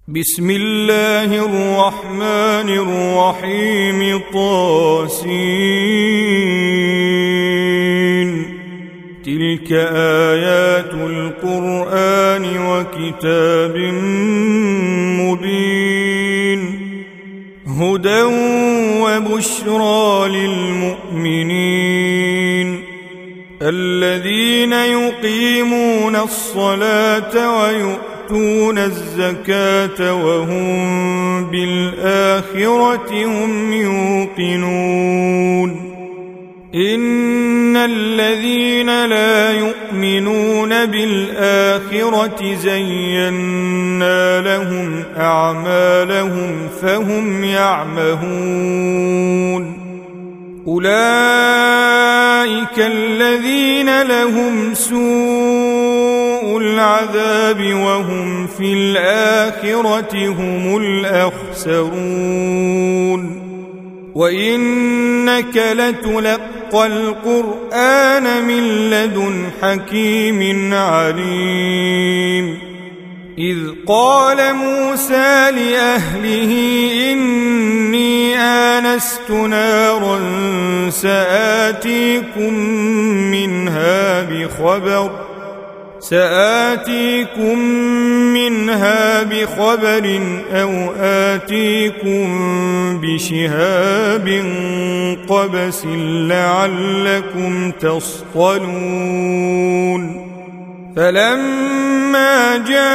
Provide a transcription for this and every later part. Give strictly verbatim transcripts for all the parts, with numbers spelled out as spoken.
بسم الله الرحمن الرحيم. طاسين. تلك آيات القرآن وكتاب مبين هدى وبشرى للمؤمنين الذين يقيمون الصلاة ويؤتون الزكاة وهم بالآخرة هم يوقنون. إن الذين لا يؤمنون بالآخرة زينا لهم أعمالهم فهم يعمهون. أولئك الذين لهم سوء العذاب وهم في الآخرة هم الأخسرون. وإنك لتلقى القرآن من لدن حكيم عليم. إذ قال موسى لأهله إني آنست نارا سآتيكم منها بخبر سآتيكم منها بخبر أو آتيكم بشهاب قبس لعلكم تصطلون. فلما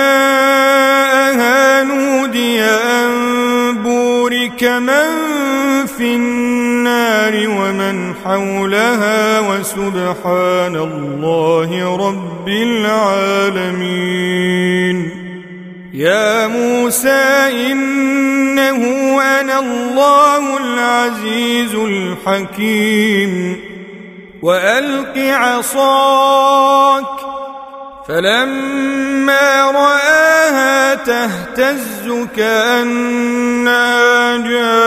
جاءها نودي أن بورك من في النار ومن حولها وسبحان الله رب العالمين. يا موسى إنه أنا الله العزيز الحكيم. وألق عصاك فلما رآها تهتز كأنها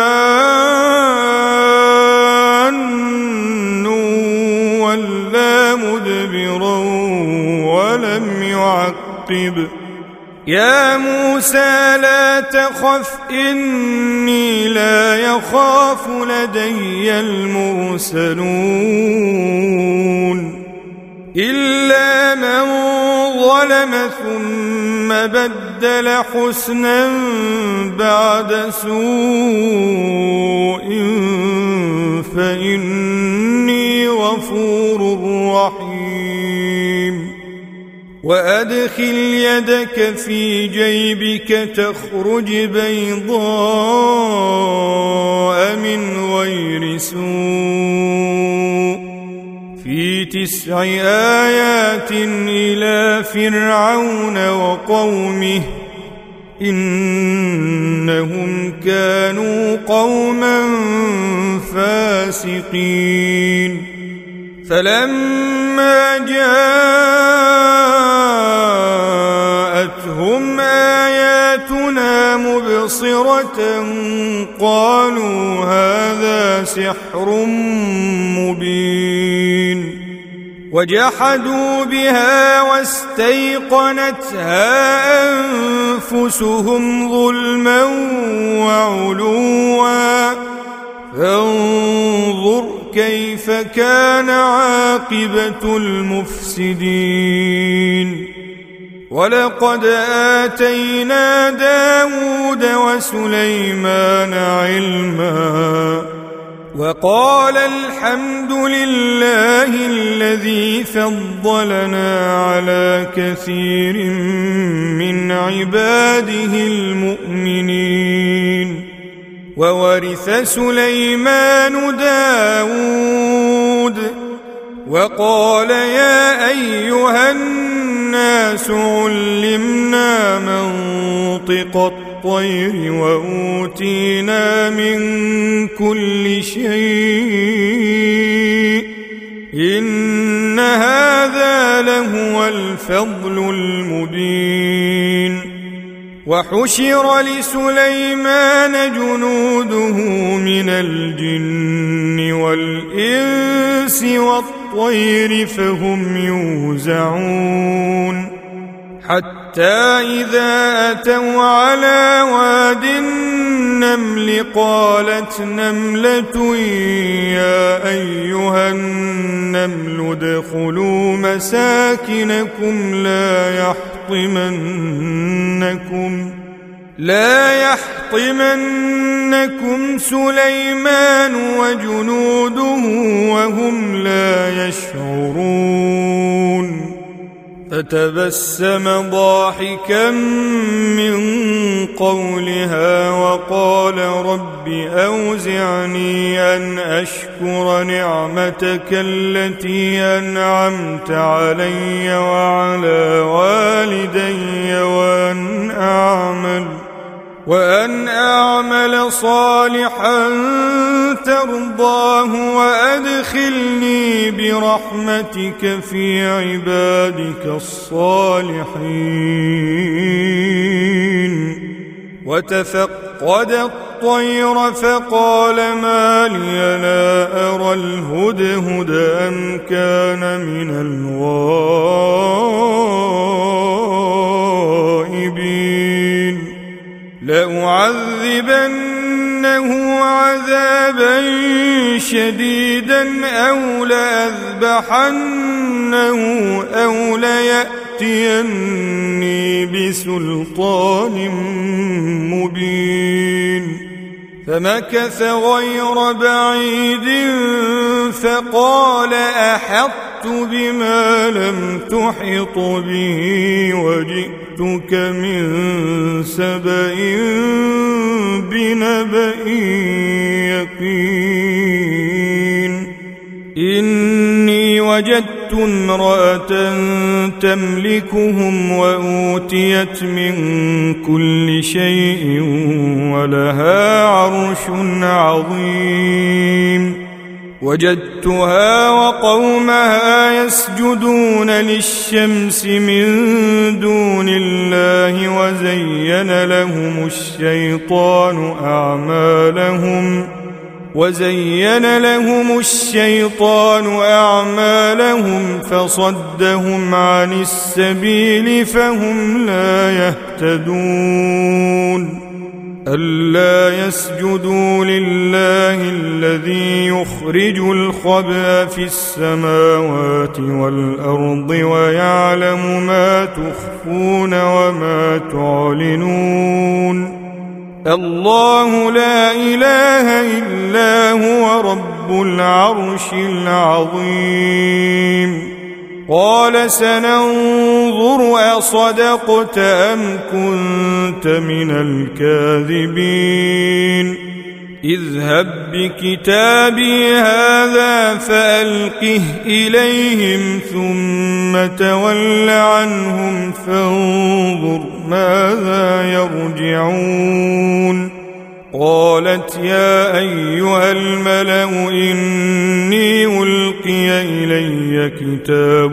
جان ولا مدبرا ولم يعقب. يا موسى لا تخف إني لا يخاف لدي المرسلون. إلا من ظلم ثم بدل حسنا بعد سوء فإني غفور رحيم. وأدخل يدك في جيبك تخرج بيضاء من غير سوء في تسع آيات إلى فرعون وقومه إنهم كانوا قوما فاسقين. فلما جاءتهم آياتنا مبصرة قالوا هذا سحر مبين. وجحدوا بها واستيقنتها أنفسهم ظلما وعلوا فانظر كيف كان عاقبة المفسدين. ولقد آتينا داود وسليمان علما وقال الحمد لله الذي فضلنا على كثير من عباده المؤمنين. وورث سليمان داود وقال يا أيها الناس علمنا منطق الطير وأوتينا من كل شيء إن هذا لهو الفضل المبين. وحشر لسليمان جنوده من الجن والإنس والطير فهم يوزعون حتى إذا أتوا على واد النمل قالت نملة يا أيها النمل ادخلوا مساكنكم لا يحطمنكم لا يحطمنكم سليمان وجنوده وهم لا يشعرون فتبسم ضاحكا من قولها وقال رب أوزعني أن أشكر نعمتك التي أنعمت علي وعلى والدي وأن أعمل وأن أعمل صالحا ترضاه وأدخلني برحمتك في عبادك الصالحين وتفقد الطير فقال ما لي لا أرى الهدهد أم كان من الغائبين لأعذبنه عذابا شديدا أو لأذبحنه أو ليأتيني بسلطان مبين فمكث غير بعيد فقال أحطت بما لم تحط به وجئتك من سبأ بنبأ يقين إني وجدت امرأة تملكهم وأوتيت من كل شيء ولها عرش عظيم وجدتها وقومها يسجدون للشمس من دون الله وزين لهم الشيطان أعمالهم وزين لهم الشيطان أعمالهم فصدهم عن السبيل فهم لا يهتدون ألا يسجدوا لله الذي يخرج الخبأ في السماوات والأرض ويعلم ما تخفون وما تعلنون الله لا إله إلا هو رب العرش العظيم قال سننظر أصدقت أم كنت من الكاذبين اذهب بكتابي هذا فألقه إليهم ثم تول عنهم فانظر ماذا يرجعون قالت يا أيها الملأ إني ألقي إلي كتاب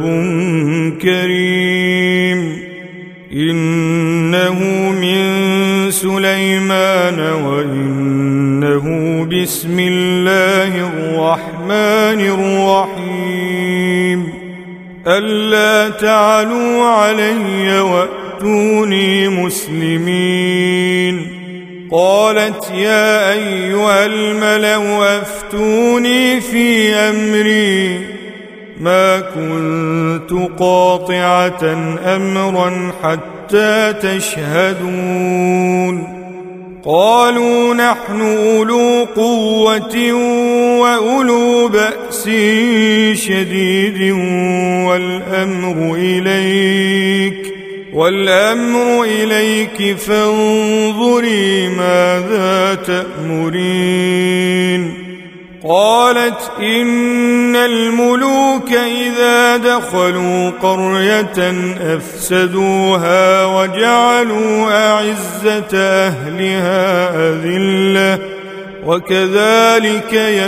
كريم إنه من سليمان وإنه بسم الله الرحمن الرحيم ألا تعلوا علي وأتوني مسلمين قالت يا أيها الملأ أفتوني في أمري ما كنت قاطعة أمرا حتى تشهدون قالوا نحن أولو قوة وأولو بأس شديد والأمر إليك والأمر إليك فانظري ماذا تأمرين قالت إن الملوك إذا دخلوا قرية أفسدوها وجعلوا أعزة أهلها أذلة وكذلك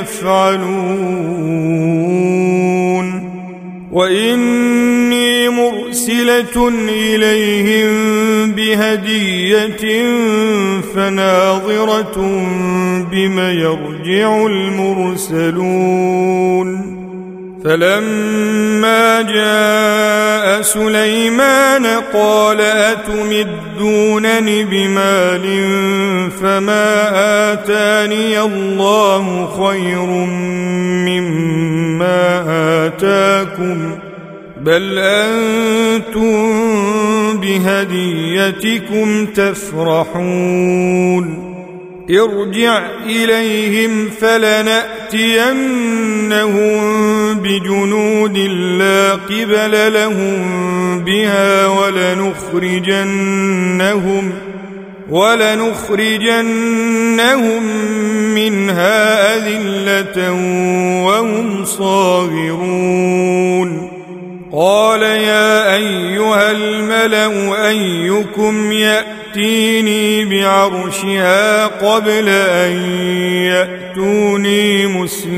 يفعلون وإني مرسلة إليهم بهدية فناظرة بم يرجع المرسلون فلما جاء سليمان قال أتمدونني بمال فما آتاني الله خير مما آتاكم بل أنتم بهديتكم تفرحون ارجع إليهم فلنأتينهم بجنود لا قبل لهم بها ولنخرجنهم ولنخرجنهم منها أذلة وهم صاغرون قال يا أيها الملأ أيكم يأتيني بعرشها قبل أن يأتوني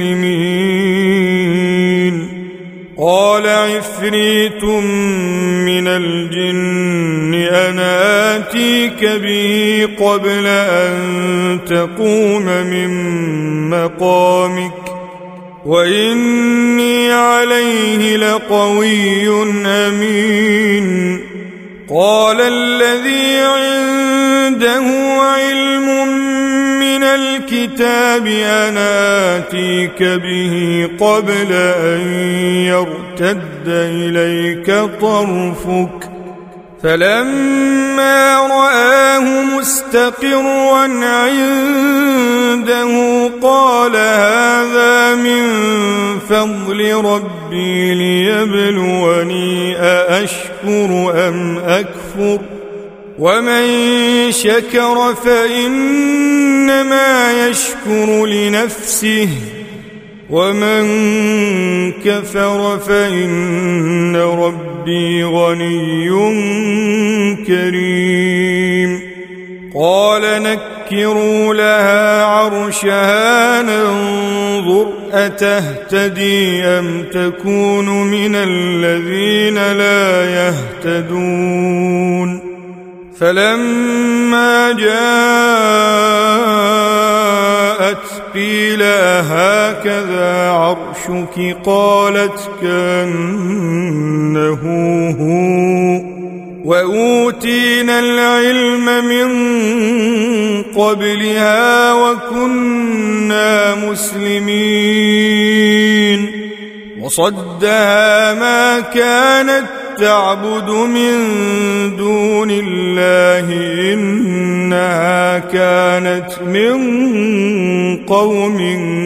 مسلمين قال عفريت من الجن أنا آتيك به قبل أن تقوم من مقامك وإني عليه لقوي أمين قال الذي عنده علم من الكتاب أنا آتيك به قبل أن يرتد إليك طرفك فلما رآه مستقرا عنده قال هذا من فضل ربي ليبلوني أأشكر أم أكفر ومن شكر فإنما يشكر لنفسه ومن كفر فإن ربي غني كريم قال نكروا لها عرشها ننظر أتهتدي أم تكون من الذين لا يهتدون فلما جاءت قيل هكذا عرشك قالت كأنه هو وأوتينا العلم من قبلها وكنا مسلمين وصدها ما كانت تعبد من دون الله إنها كانت من قوم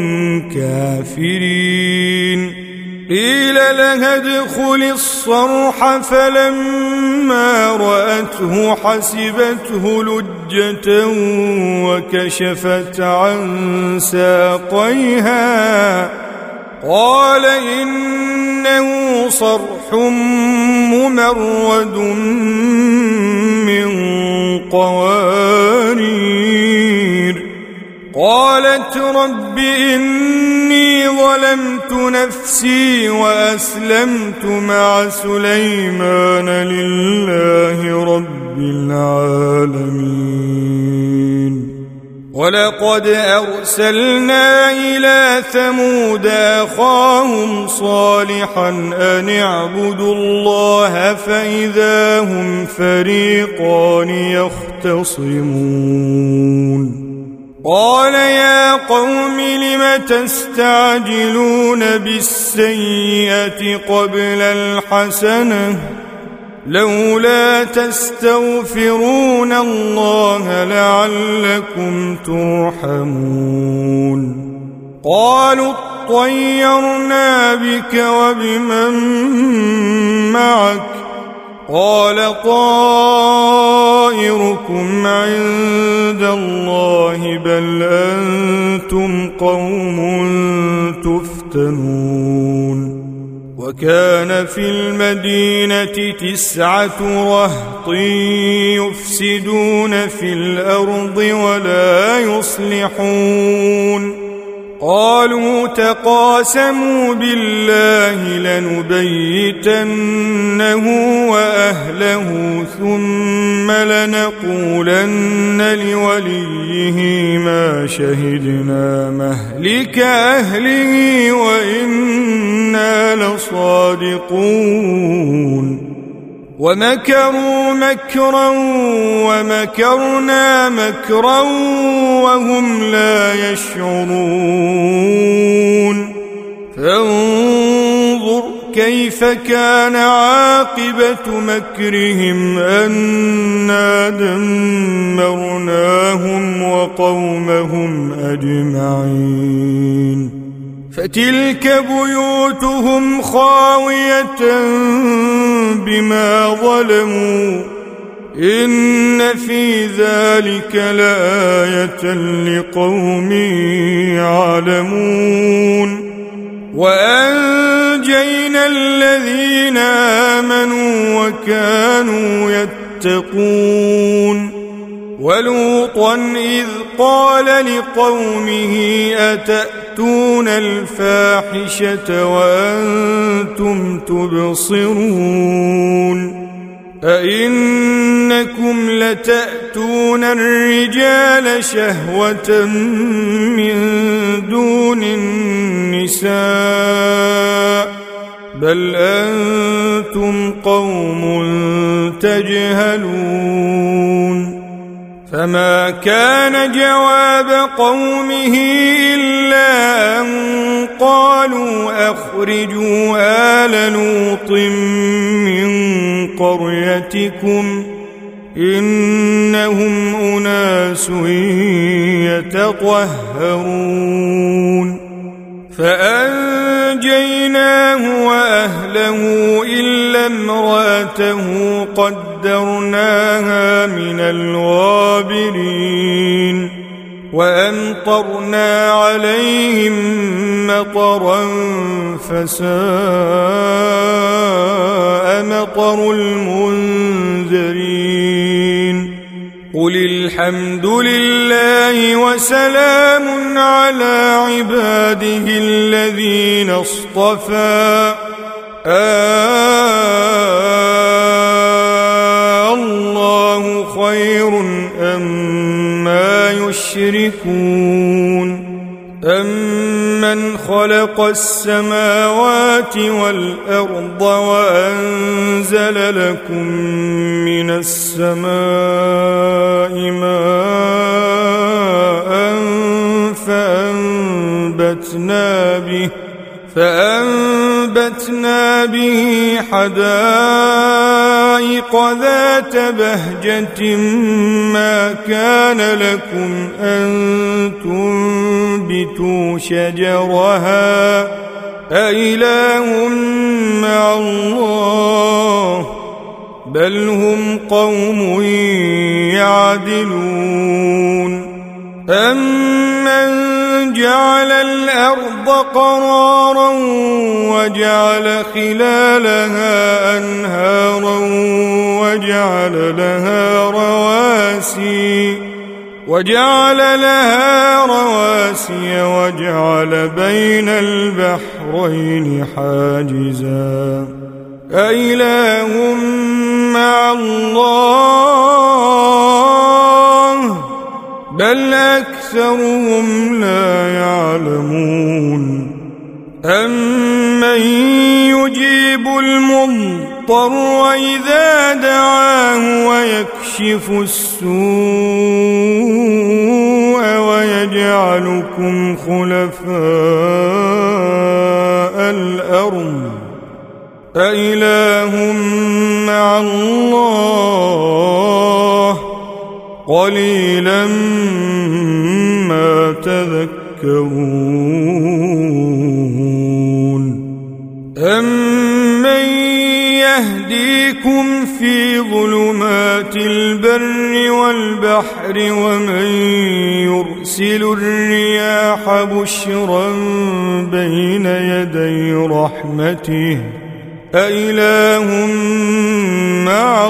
كافرين قيل لها ادخل الصرح فلما رأته حسبته لجة وكشفت عن ساقيها قال إنه صرح ممرد من قوارير قالت رب إني ظلمت نفسي وأسلمت مع سليمان لله رب العالمين ولقد أرسلنا إلى ثمود أخاهم صالحا أن اعبدوا الله فإذا هم فريقان يختصمون قال يا قوم لم تستعجلون بالسيئة قبل الحسنة لولا تستغفرون الله لعلكم ترحمون قالوا اطيرنا بك وبمن معك قال طائركم عند الله بل أنتم قوم تفتنون وكان في المدينة تسعة رهط يفسدون في الأرض ولا يصلحون قالوا تقاسموا بالله لنبيتنه وأهله ثم لنقولن لوليه ما شهدنا مهلك أهله وإنا لصادقون ومكروا مكرا ومكرنا مكرا وهم لا يشعرون فانظر كيف كان عاقبة مكرهم أنا دمرناهم وقومهم أجمعين فتلك بيوتهم خاوية بما ظلموا إن في ذلك لآية لقوم يعلمون وأنجينا الذين آمنوا وكانوا يتقون ولوطا إذ قال لقومه أتأتون الفاحشة وأنتم تبصرون أئنكم لتأتون الرجال شهوة من دون النساء بل أنتم قوم تجهلون فما كان جواب قومه إلا أن قالوا أخرجوا آل لوط من قريتكم إنهم أناس يتطهرون فأنجيناه وأهله إلا امرأته قدرناها من الغابرين وأمطرنا عليهم مطرا فساء مطر المنذرين قل الحمد لله وسلام على عباده الذين اصطفى آه الله خير أما يشركون أمن خلق السماوات والأرض وأنزل لكم من السماء ماء فأنبتنا به فأنبتنا به حدائق ذات بهجة ما كان لكم أن تنبتوا شجرها أإله مع الله بل هم قوم يعدلون أمن جعل الأرض قرارا وجعل خلالها أنهارا وجعل لها رواسي وجعل لها رواسي وجعل بين البحرين حاجزا أإله مع الله بل أكثرهم لا يعلمون أمن يجيب المضطر إذا دعاه ويكشف السوء ويجعلكم خلفاء الأرض أإله مع الله قليلا ما تذكرون أمن يهديكم في ظلمات البر والبحر ومن يرسل الرياح بشرا بين يدي رحمته أإله مع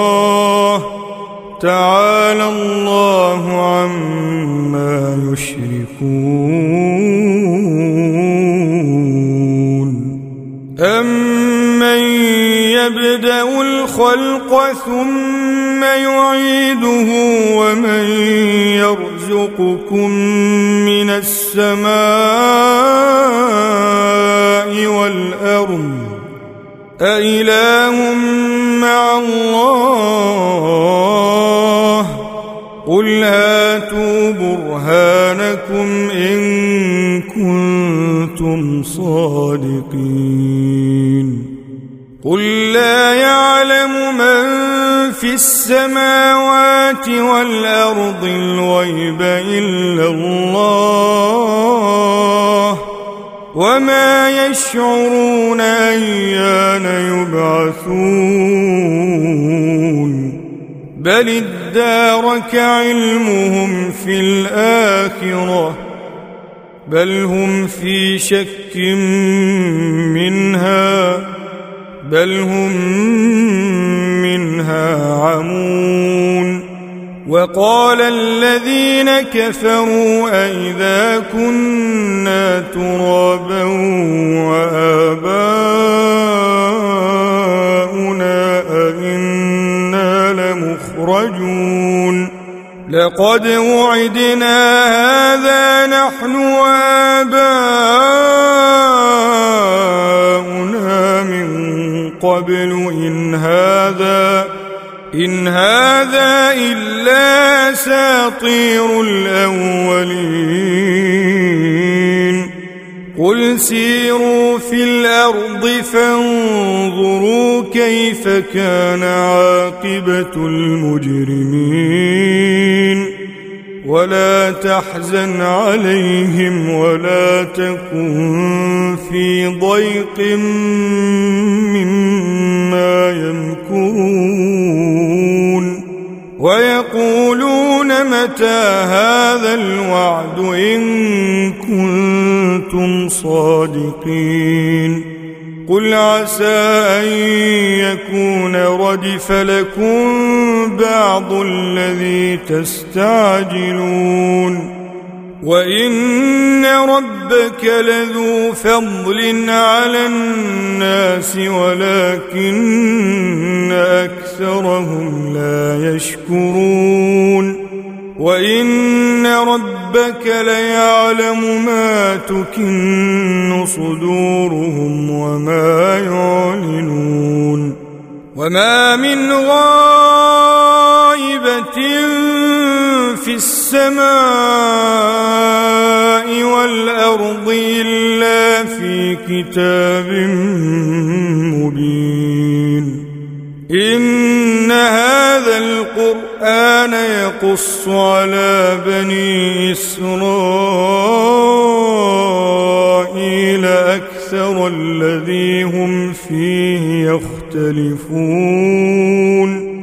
الله تعالى الله عما يشركون الخلق ثم يعيده ومن يرزقكم من السماء والأرض أإله مع الله قل هاتوا برهانكم إن كنتم صادقين قل لا يعلم من في السماوات والأرض الغيب إلا الله وما يشعرون أيان يبعثون بل ادارك علمهم في الآخرة بل هم في شك منها بل هم منها عمون وقال الذين كفروا أئذا كنا ترابا وآباؤنا أئنا لمخرجون لقد وعدنا هذا نحن وآباؤنا من قبل إن هذا إن هذا إلا أساطير الأولين قل سيروا في الأرض فانظروا كيف كان عاقبة المجرمين ولا تحزن عليهم ولا تكن في ضيق مما يمكرون ويقولون متى هذا الوعد إن كنتم صادقين قل عسى أن يكون ردف لكم بعض الذي تستعجلون وإن ربك لذو فضل على الناس ولكن أكثرهم لا يشكرون وإن ربك ليعلم ما تكن صدورهم وما يعلنون وما من غائبة في السماء والأرض إلا في كتاب مبين إن هذا القرآن يقص على بني إسرائيل أكثر الذي هم فيه يختلفون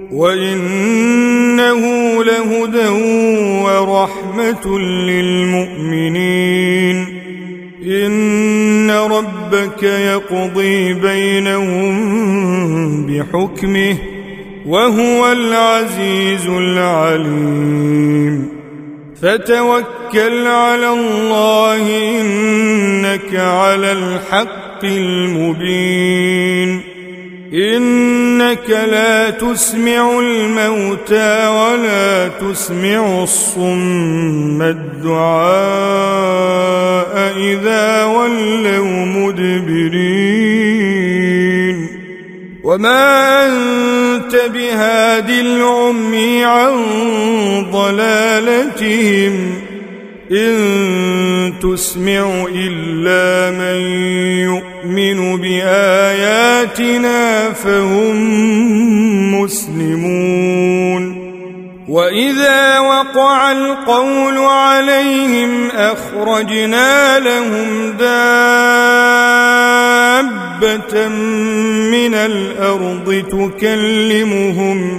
وإنه لهدى ورحمة للمؤمنين إن ربك يقضي بينهم بحكمه وهو العزيز العليم فتوكل على الله إنك على الحق المبين إنك لا تسمع الموتى ولا تسمع الصم الدعاء إذا ولوا مدبرين وما أنت بهاد العمي عن ضلالتهم إن تسمع إلا من يؤمن بآياتنا فهم مسلمون وإذا وقع القول عليهم أخرجنا لهم دابة من الأرض تكلمهم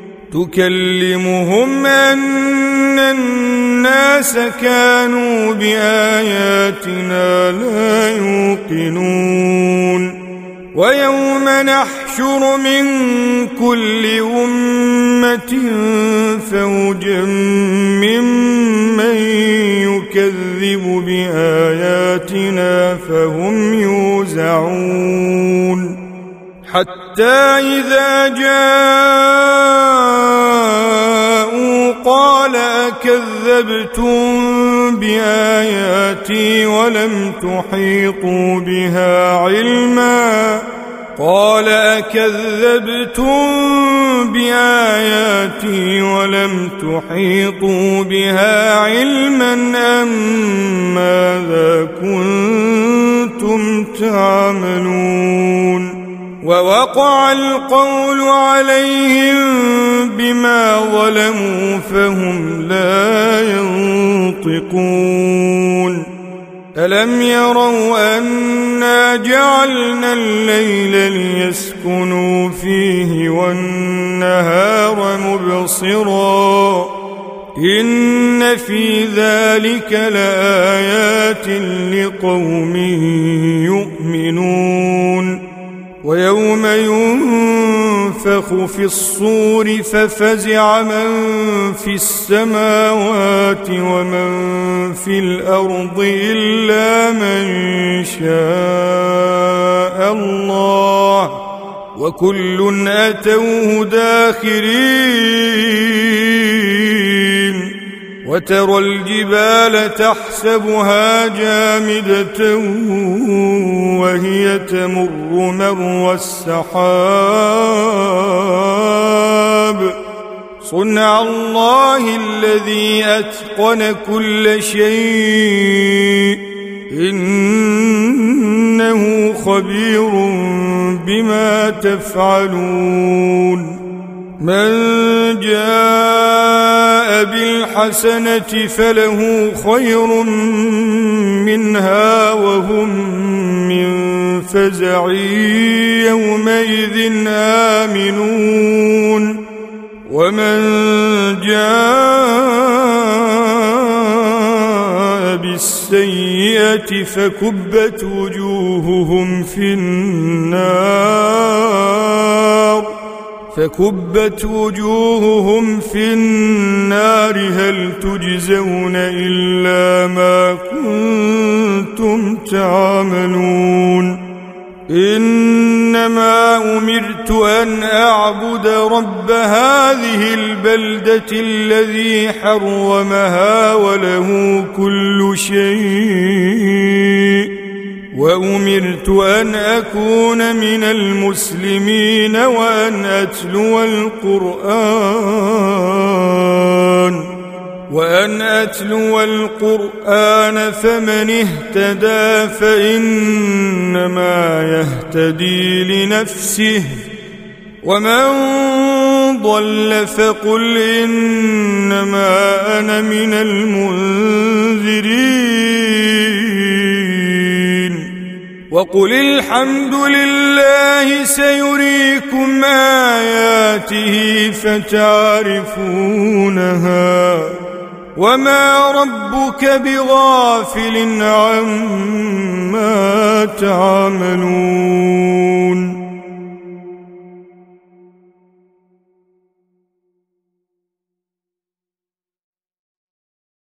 تكلمهم أن الناس كانوا بآياتنا لا يوقنون ويوم نحشر من كل أمة فوجا ممن يكذب بآياتنا فهم يوزعون حتى إذا جاءوا قال أكذبتم بآياتي ولم تحيطوا بها علما قال أكذبتم بآياتي ولم تحيطوا بها علما أم ماذا كنتم تعملون ووقع القول عليهم بما ظلموا فهم لا ينطقون ألم يروا أنا جعلنا الليل ليسكنوا فيه والنهار مبصرا إن في ذلك لآيات لقوم يؤمنون ويوم ينفخ في الصور ففزع من في السماوات ومن في الأرض إلا من شاء الله وكل أتوه داخرين وترى الجبال تحسبها جامدة وهي تمر مر السحاب صنع الله الذي أتقن كل شيء إنه خبير بما تفعلون من جاء بالحسنة فله خير منها وهم من فزع يومئذ آمنون ومن جاء بالسيئة فكبت وجوههم في النار فكبت وجوههم في النار هل تجزون إلا ما كنتم تعملون إنما أمرت أن أعبد رب هذه البلدة الذي حرمها وله كل شيء وأمرت أن أكون من المسلمين وأن أتلو القرآن وأن أتلو القرآن فمن اهتدى فإنما يهتدي لنفسه ومن ضل فقل إنما أنا من المنذرين وقل الحمد لله سيريكم آياته فتعرفونها وما ربك بغافل عما تعملون